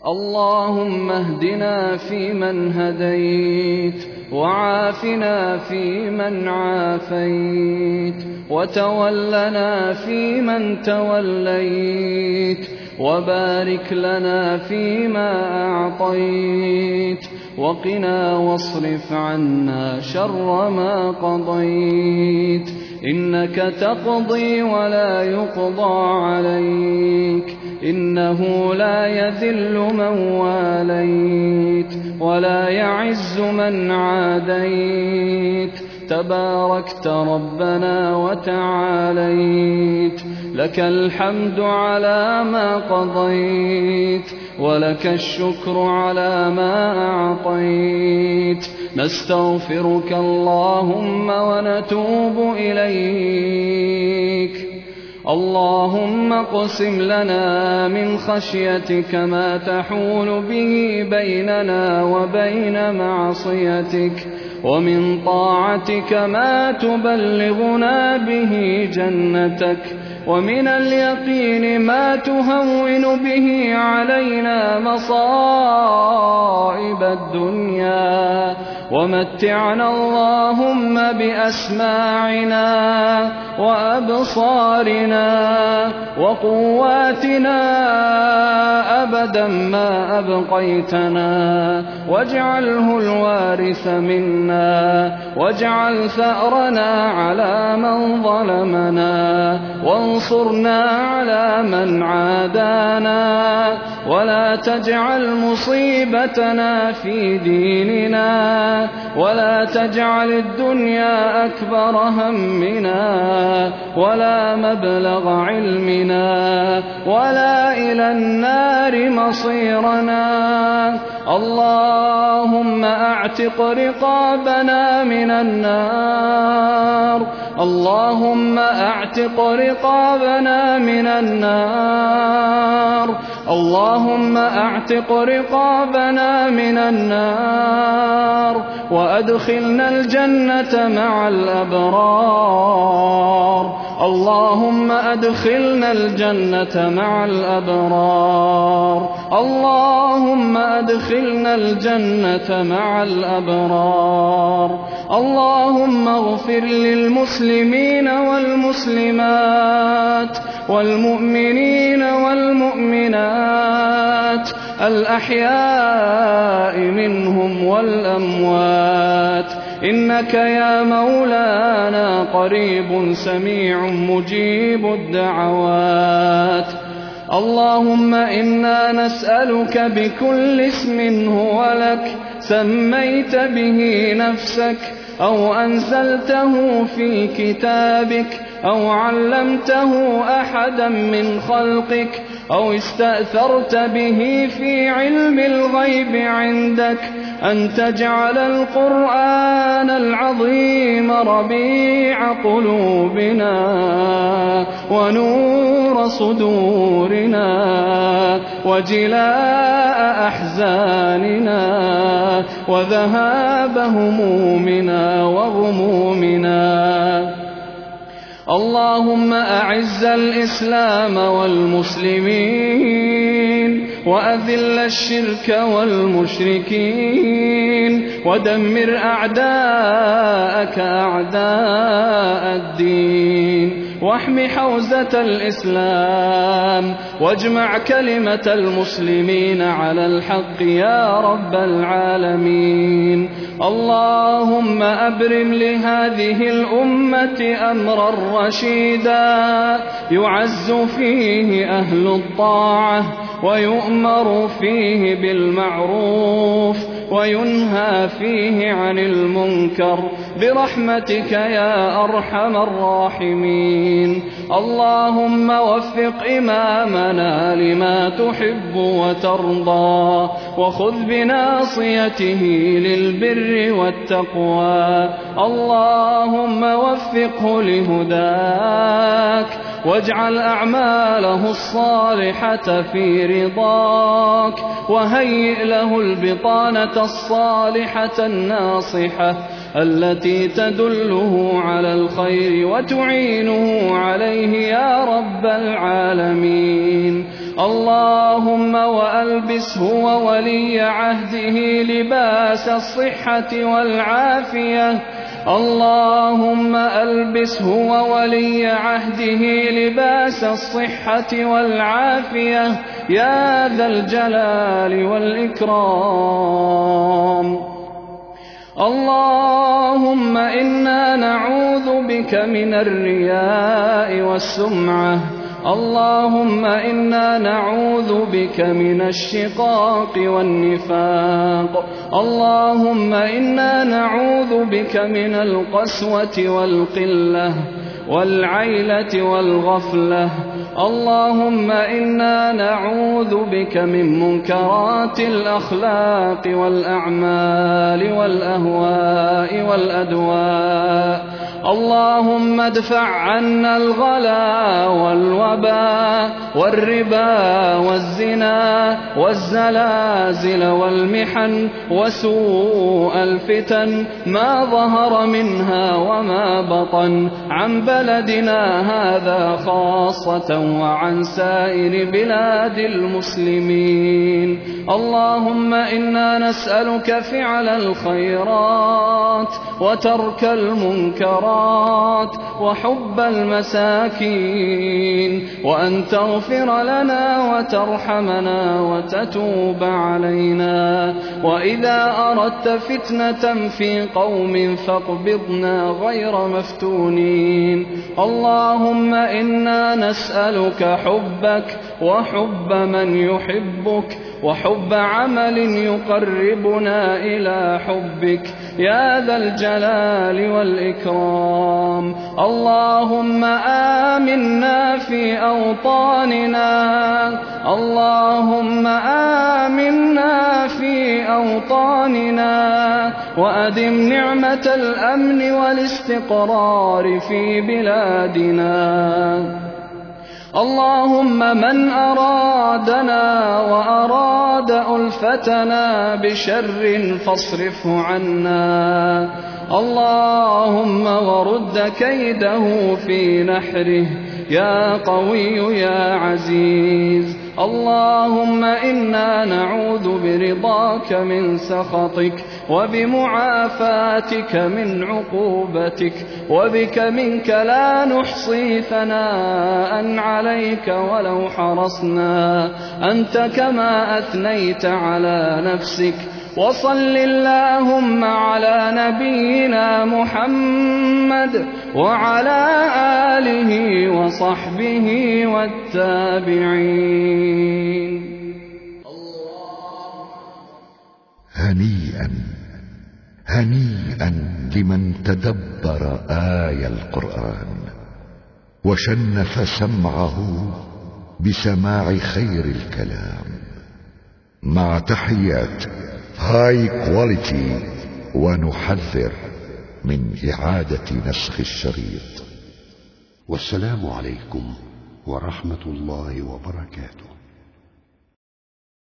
اللهم اهدنا فيمن هديت، وعافنا فيمن عافيت، وتولنا فيمن توليت، وبارك لنا فيما أعطيت، وقنا واصرف عنا شر ما قضيت، إنك تقضي ولا يقضى عليك، إنه لا يذل من واليت ولا يعز من عاديت، تباركت ربنا وتعاليت، لك الحمد على ما قضيت، ولك الشكر على ما أعطيت، نستغفرك اللهم ونتوب إليك. اللهم اقسم لنا من خشيتك ما تحول به بيننا وبين معصيتك، ومن طاعتك ما تبلغنا به جنتك، ومن اليقين ما تهون به علينا مصائب الدنيا، ومتعنا اللهم بأسماعنا وأبصارنا وقواتنا أبدا ما أبقيتنا، واجعله الوارث منا، واجعل ثأرنا على من ظلمنا، وانصرنا على من عادانا، ولا تجعل مصيبتنا في ديننا، ولا تجعل الدنيا أكبر همنا، ولا مبلغ علمنا، ولا إلى النار مصيرنا. اللهم أعتق رقابنا من النار، اللهم أعتق رقابنا من النار، اللهم أعتق رقابنا من النار، وأدخلنا الجنة مع الأبرار، اللهم أدخلنا الجنة مع الأبرار، اللهم أدخلنا الجنة مع الأبرار. اللهم اغفر للمسلمين والمسلمات والمؤمنين والمؤمنات الأحياء منهم والأموات، إنك يا مولانا قريب سميع مجيب الدعوات. اللهم إنا نسألك بكل اسم هو لك سميت به نفسك، أو أنزلته في كتابك، أو علمته أحدا من خلقك، أو استأثرت به في علم الغيب عندك، أن تجعل القرآن العظيم ربيع قلوبنا ونور صدورنا وجلاء أحزاننا وذهاب همومنا وغمومنا. اللهم أعز الإسلام والمسلمين، وأذل الشرك والمشركين، ودمر أعداءك أعداء الدين، واحم حوزة الإسلام، واجمع كلمة المسلمين على الحق يا رب العالمين. اللهم أبرم لهذه الأمة أمرا رشيدا يعز فيه أهل الطاعة، ويؤمر فيه بالمعروف، وينهى فيه عن المنكر، برحمتك يا أرحم الراحمين. اللهم وفق إمامنا لما تحب وترضى، وخذ بناصيته للبر والتقوى. اللهم وفقه لهداك، واجعل أعماله الصالحة في رضاك، وهيئ له البطانة الصالحة الناصحة التي تدله على الخير وتعينه عليه يا رب العالمين. اللهم وألبسه وولي عهده لباس الصحة والعافية اللهم ألبسه وولي عهده لباس الصحة والعافية يا ذا الجلال والإكرام. اللهم إنا نعوذ بك من الرياء والسمعة اللهم إنا نعوذ بك من الشقاق والنفاق اللهم إنا نعوذ بك من القسوة والقلة والعيلة والغفلة اللهم إنا نعوذ بك من منكرات الأخلاق والأعمال والأهواء والأدواء اللهم ادفع عنا الغلا والوباء والربا والزنا والزلازل والمحن وسوء الفتن ما ظهر منها وما بطن عن بلدنا هذا خاصة وعن سائر بلاد المسلمين. اللهم إنا نسألك فعل الخيرات وترك المنكرات وحب المساكين وأن تغفر لنا وترحمنا وتتوب علينا وإذا أردت فتنة في قوم فاقبضنا غير مفتونين. اللهم إنا نسألك حبك وحب من يحبك وحب عمل يقربنا إلى حبك يا ذا الجلال والإكرام. اللهم آمنا في أوطاننا اللهم آمنا في أوطاننا وأدم نعمة الأمن والاستقرار في بلادنا. اللهم من أرادنا وأراد ألفتنا بشر فاصرفه عنا اللهم ورد كيده في نحره يا قوي يا عزيز. اللهم إنا نعوذ برضاك من سخطك وبمعافاتك من عقوبتك وبك منك لا نحصي ثناء عليك ولو حرصنا أنت كما أثنيت على نفسك. وصل اللهم على نبينا محمد وعلى آله وصحبه والتابعين. هنيئا هنيئا لمن تدبر آي القرآن وشنف سمعه بسماع خير الكلام. مع تحيات هاي كواليتي، ونحذر من إعادة نسخ الشريط. والسلام عليكم ورحمة الله وبركاته.